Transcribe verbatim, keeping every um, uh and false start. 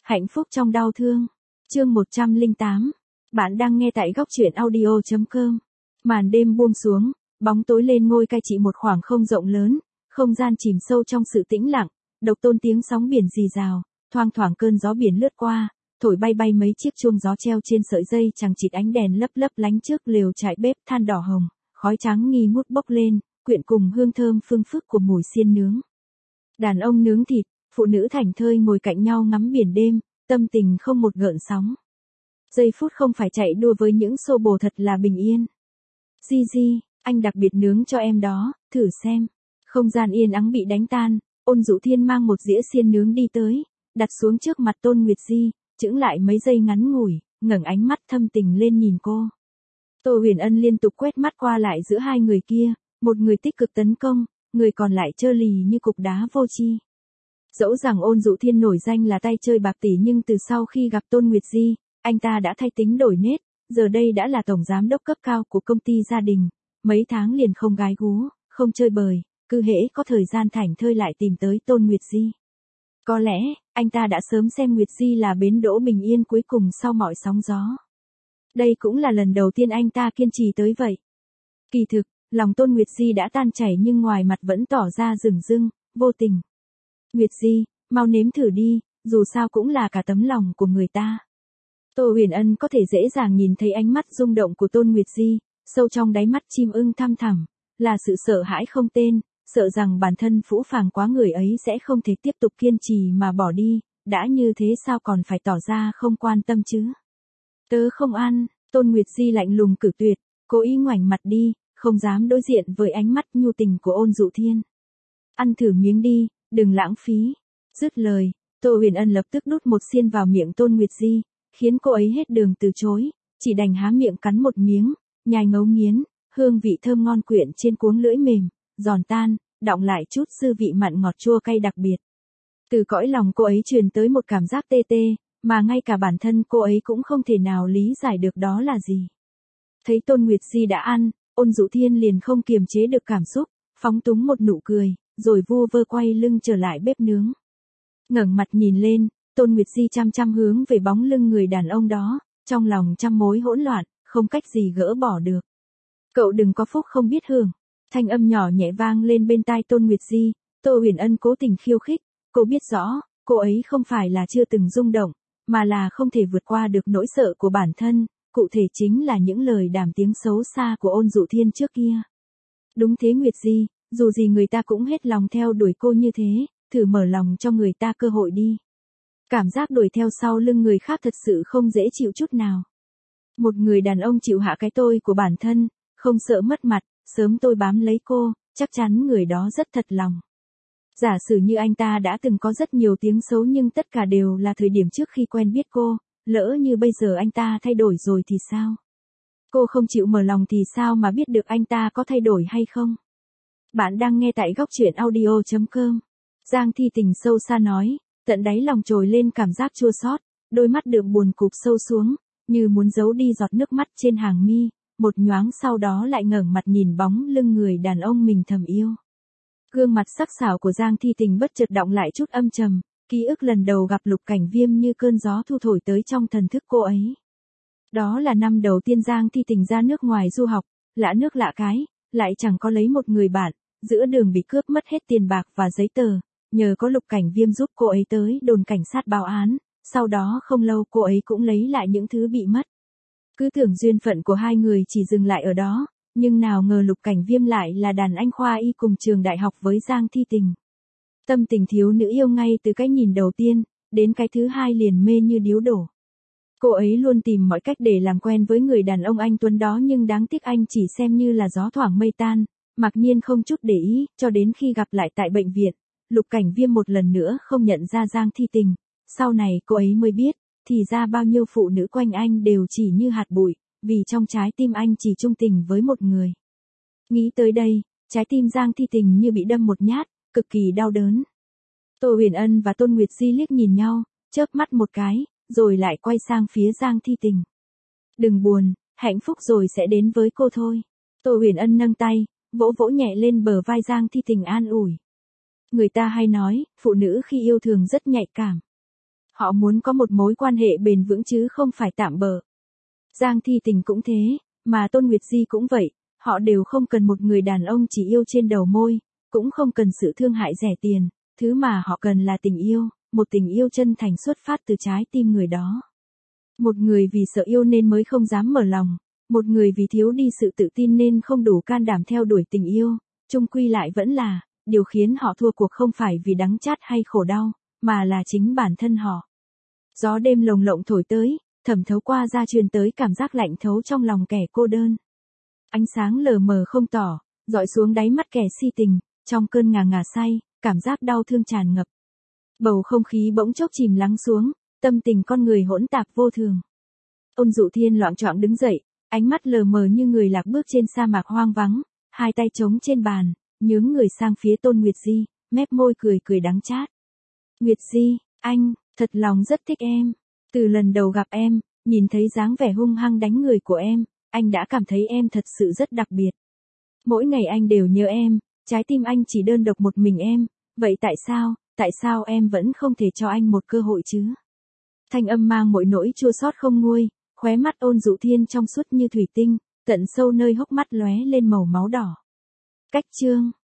Hạnh phúc trong đau thương. Chương một trăm lẻ tám. Bạn đang nghe tại góc truyện audio chấm com. Màn đêm buông xuống, bóng tối lên ngôi cai trị một khoảng không rộng lớn, không gian chìm sâu trong sự tĩnh lặng, độc tôn tiếng sóng biển rì rào, thoang thoảng cơn gió biển lướt qua, thổi bay bay mấy chiếc chuông gió treo trên sợi dây chằng chịt ánh đèn lấp lấp lánh trước lều trại bếp than đỏ hồng, khói trắng nghi ngút bốc lên, quyện cùng hương thơm phương phức của mùi xiên nướng. Đàn ông nướng thịt, phụ nữ thảnh thơi ngồi cạnh nhau ngắm biển đêm, tâm tình không một gợn sóng. Giây phút không phải chạy đua với những xô bồ thật là bình yên. Di Di, anh đặc biệt nướng cho em đó, thử xem. Không gian yên ắng bị đánh tan, Ôn Dụ Thiên mang một dĩa xiên nướng đi tới, đặt xuống trước mặt Tôn Nguyệt Di, chững lại mấy giây ngắn ngủi, ngẩng ánh mắt thâm tình lên nhìn cô. Tô Huyền Ân liên tục quét mắt qua lại giữa hai người kia, một người tích cực tấn công, người còn lại trơ lì như cục đá vô tri. Dẫu rằng Ôn Dụ Thiên nổi danh là tay chơi bạc tỷ nhưng từ sau khi gặp Tôn Nguyệt Di, anh ta đã thay tính đổi nết, giờ đây đã là tổng giám đốc cấp cao của công ty gia đình, mấy tháng liền không gái gú, không chơi bời, cứ hễ có thời gian thảnh thơi lại tìm tới Tôn Nguyệt Di. Có lẽ, anh ta đã sớm xem Nguyệt Di là bến đỗ bình yên cuối cùng sau mọi sóng gió. Đây cũng là lần đầu tiên anh ta kiên trì tới vậy. Kỳ thực, lòng Tôn Nguyệt Di đã tan chảy nhưng ngoài mặt vẫn tỏ ra rừng rưng, vô tình. Nguyệt Di, mau nếm thử đi, dù sao cũng là cả tấm lòng của người ta. Tô Huyền Ân có thể dễ dàng nhìn thấy ánh mắt rung động của Tôn Nguyệt Di, sâu trong đáy mắt chim ưng thăm thẳm, là sự sợ hãi không tên, sợ rằng bản thân phũ phàng quá người ấy sẽ không thể tiếp tục kiên trì mà bỏ đi, đã như thế sao còn phải tỏ ra không quan tâm chứ. Tớ không ăn, Tôn Nguyệt Di lạnh lùng cử tuyệt, cố ý ngoảnh mặt đi, không dám đối diện với ánh mắt nhu tình của Ôn Dụ Thiên. Ăn thử miếng đi, đừng lãng phí. Dứt lời, Tô Huyền Ân lập tức đút một xiên vào miệng Tôn Nguyệt Di, khiến cô ấy hết đường từ chối, chỉ đành há miệng cắn một miếng, nhai ngấu nghiến, hương vị thơm ngon quyện trên cuống lưỡi mềm, giòn tan, đọng lại chút dư vị mặn ngọt chua cay đặc biệt. Từ cõi lòng cô ấy truyền tới một cảm giác tê tê, mà ngay cả bản thân cô ấy cũng không thể nào lý giải được đó là gì. Thấy Tôn Nguyệt Di đã ăn, Ôn Dụ Thiên liền không kiềm chế được cảm xúc, phóng túng một nụ cười, rồi vu vơ quay lưng trở lại bếp nướng. Ngẩng mặt nhìn lên, Tôn Nguyệt Di chăm chăm hướng về bóng lưng người đàn ông đó, trong lòng trăm mối hỗn loạn, không cách gì gỡ bỏ được. Cậu đừng có phúc không biết hưởng. Thanh âm nhỏ nhẹ vang lên bên tai Tôn Nguyệt Di, Tô Huyền Ân cố tình khiêu khích, cô biết rõ, cô ấy không phải là chưa từng rung động, mà là không thể vượt qua được nỗi sợ của bản thân, cụ thể chính là những lời đàm tiếng xấu xa của Ôn Dụ Thiên trước kia. Đúng thế Nguyệt Di, dù gì người ta cũng hết lòng theo đuổi cô như thế, thử mở lòng cho người ta cơ hội đi. Cảm giác đuổi theo sau lưng người khác thật sự không dễ chịu chút nào. Một người đàn ông chịu hạ cái tôi của bản thân, không sợ mất mặt, sớm tôi bám lấy cô, chắc chắn người đó rất thật lòng. Giả sử như anh ta đã từng có rất nhiều tiếng xấu nhưng tất cả đều là thời điểm trước khi quen biết cô, lỡ như bây giờ anh ta thay đổi rồi thì sao? Cô không chịu mở lòng thì sao mà biết được anh ta có thay đổi hay không? Bạn đang nghe tại góc truyện audio chấm com. Giang Thi Tình sâu xa nói, tận đáy lòng trồi lên cảm giác chua xót, đôi mắt đượm buồn cụp sâu xuống, như muốn giấu đi giọt nước mắt trên hàng mi, một nhoáng sau đó lại ngẩng mặt nhìn bóng lưng người đàn ông mình thầm yêu. Gương mặt sắc sảo của Giang Thi Tình bất chợt đọng lại chút âm trầm, ký ức lần đầu gặp Lục Cảnh Viêm như cơn gió thu thổi tới trong thần thức cô ấy. Đó là năm đầu tiên Giang Thi Tình ra nước ngoài du học, lạ nước lạ cái, lại chẳng có lấy một người bạn, giữa đường bị cướp mất hết tiền bạc và giấy tờ, nhờ có Lục Cảnh Viêm giúp cô ấy tới đồn cảnh sát báo án, sau đó không lâu cô ấy cũng lấy lại những thứ bị mất. Cứ tưởng duyên phận của hai người chỉ dừng lại ở đó, nhưng nào ngờ Lục Cảnh Viêm lại là đàn anh khoa y cùng trường đại học với Giang Thi Tình. Tâm tình thiếu nữ yêu ngay từ cái nhìn đầu tiên, đến cái thứ hai liền mê như điếu đổ. Cô ấy luôn tìm mọi cách để làm quen với người đàn ông anh tuấn đó nhưng đáng tiếc anh chỉ xem như là gió thoảng mây tan, mặc nhiên không chút để ý, cho đến khi gặp lại tại bệnh viện, Lục Cảnh Viêm một lần nữa không nhận ra Giang Thi Tình, sau này cô ấy mới biết, thì ra bao nhiêu phụ nữ quanh anh đều chỉ như hạt bụi, vì trong trái tim anh chỉ trung tình với một người. Nghĩ tới đây, trái tim Giang Thi Tình như bị đâm một nhát, cực kỳ đau đớn. Tô Huyền Ân và Tôn Nguyệt Di liếc nhìn nhau, chớp mắt một cái, rồi lại quay sang phía Giang Thi Tình. Đừng buồn, hạnh phúc rồi sẽ đến với cô thôi. Tô Huyền Ân nâng tay, vỗ vỗ nhẹ lên bờ vai Giang Thi Tình an ủi. Người ta hay nói, phụ nữ khi yêu thường rất nhạy cảm. Họ muốn có một mối quan hệ bền vững chứ không phải tạm bợ. Giang Thi Tình cũng thế, mà Tôn Nguyệt Di cũng vậy, họ đều không cần một người đàn ông chỉ yêu trên đầu môi, cũng không cần sự thương hại rẻ tiền, thứ mà họ cần là tình yêu, một tình yêu chân thành xuất phát từ trái tim người đó. Một người vì sợ yêu nên mới không dám mở lòng, một người vì thiếu đi sự tự tin nên không đủ can đảm theo đuổi tình yêu, chung quy lại vẫn là, điều khiến họ thua cuộc không phải vì đắng chát hay khổ đau, mà là chính bản thân họ. Gió đêm lồng lộng thổi tới, thẩm thấu qua da truyền tới cảm giác lạnh thấu trong lòng kẻ cô đơn. Ánh sáng lờ mờ không tỏ, dọi xuống đáy mắt kẻ si tình, trong cơn ngà ngà say, cảm giác đau thương tràn ngập. Bầu không khí bỗng chốc chìm lắng xuống, tâm tình con người hỗn tạp vô thường. Ôn Dụ Thiên loạng choạng đứng dậy, ánh mắt lờ mờ như người lạc bước trên sa mạc hoang vắng, hai tay trống trên bàn, nhướng người sang phía Tôn Nguyệt Di, mép môi cười cười đắng chát. Nguyệt Di, anh, thật lòng rất thích em. Từ lần đầu gặp em, nhìn thấy dáng vẻ hung hăng đánh người của em, anh đã cảm thấy em thật sự rất đặc biệt. Mỗi ngày anh đều nhớ em, trái tim anh chỉ đơn độc một mình em, vậy tại sao, tại sao em vẫn không thể cho anh một cơ hội chứ? Thanh âm mang mỗi nỗi chua xót không nguôi, khóe mắt Ôn Dụ Thiên trong suốt như thủy tinh, tận sâu nơi hốc mắt lóe lên màu máu đỏ. Cách chương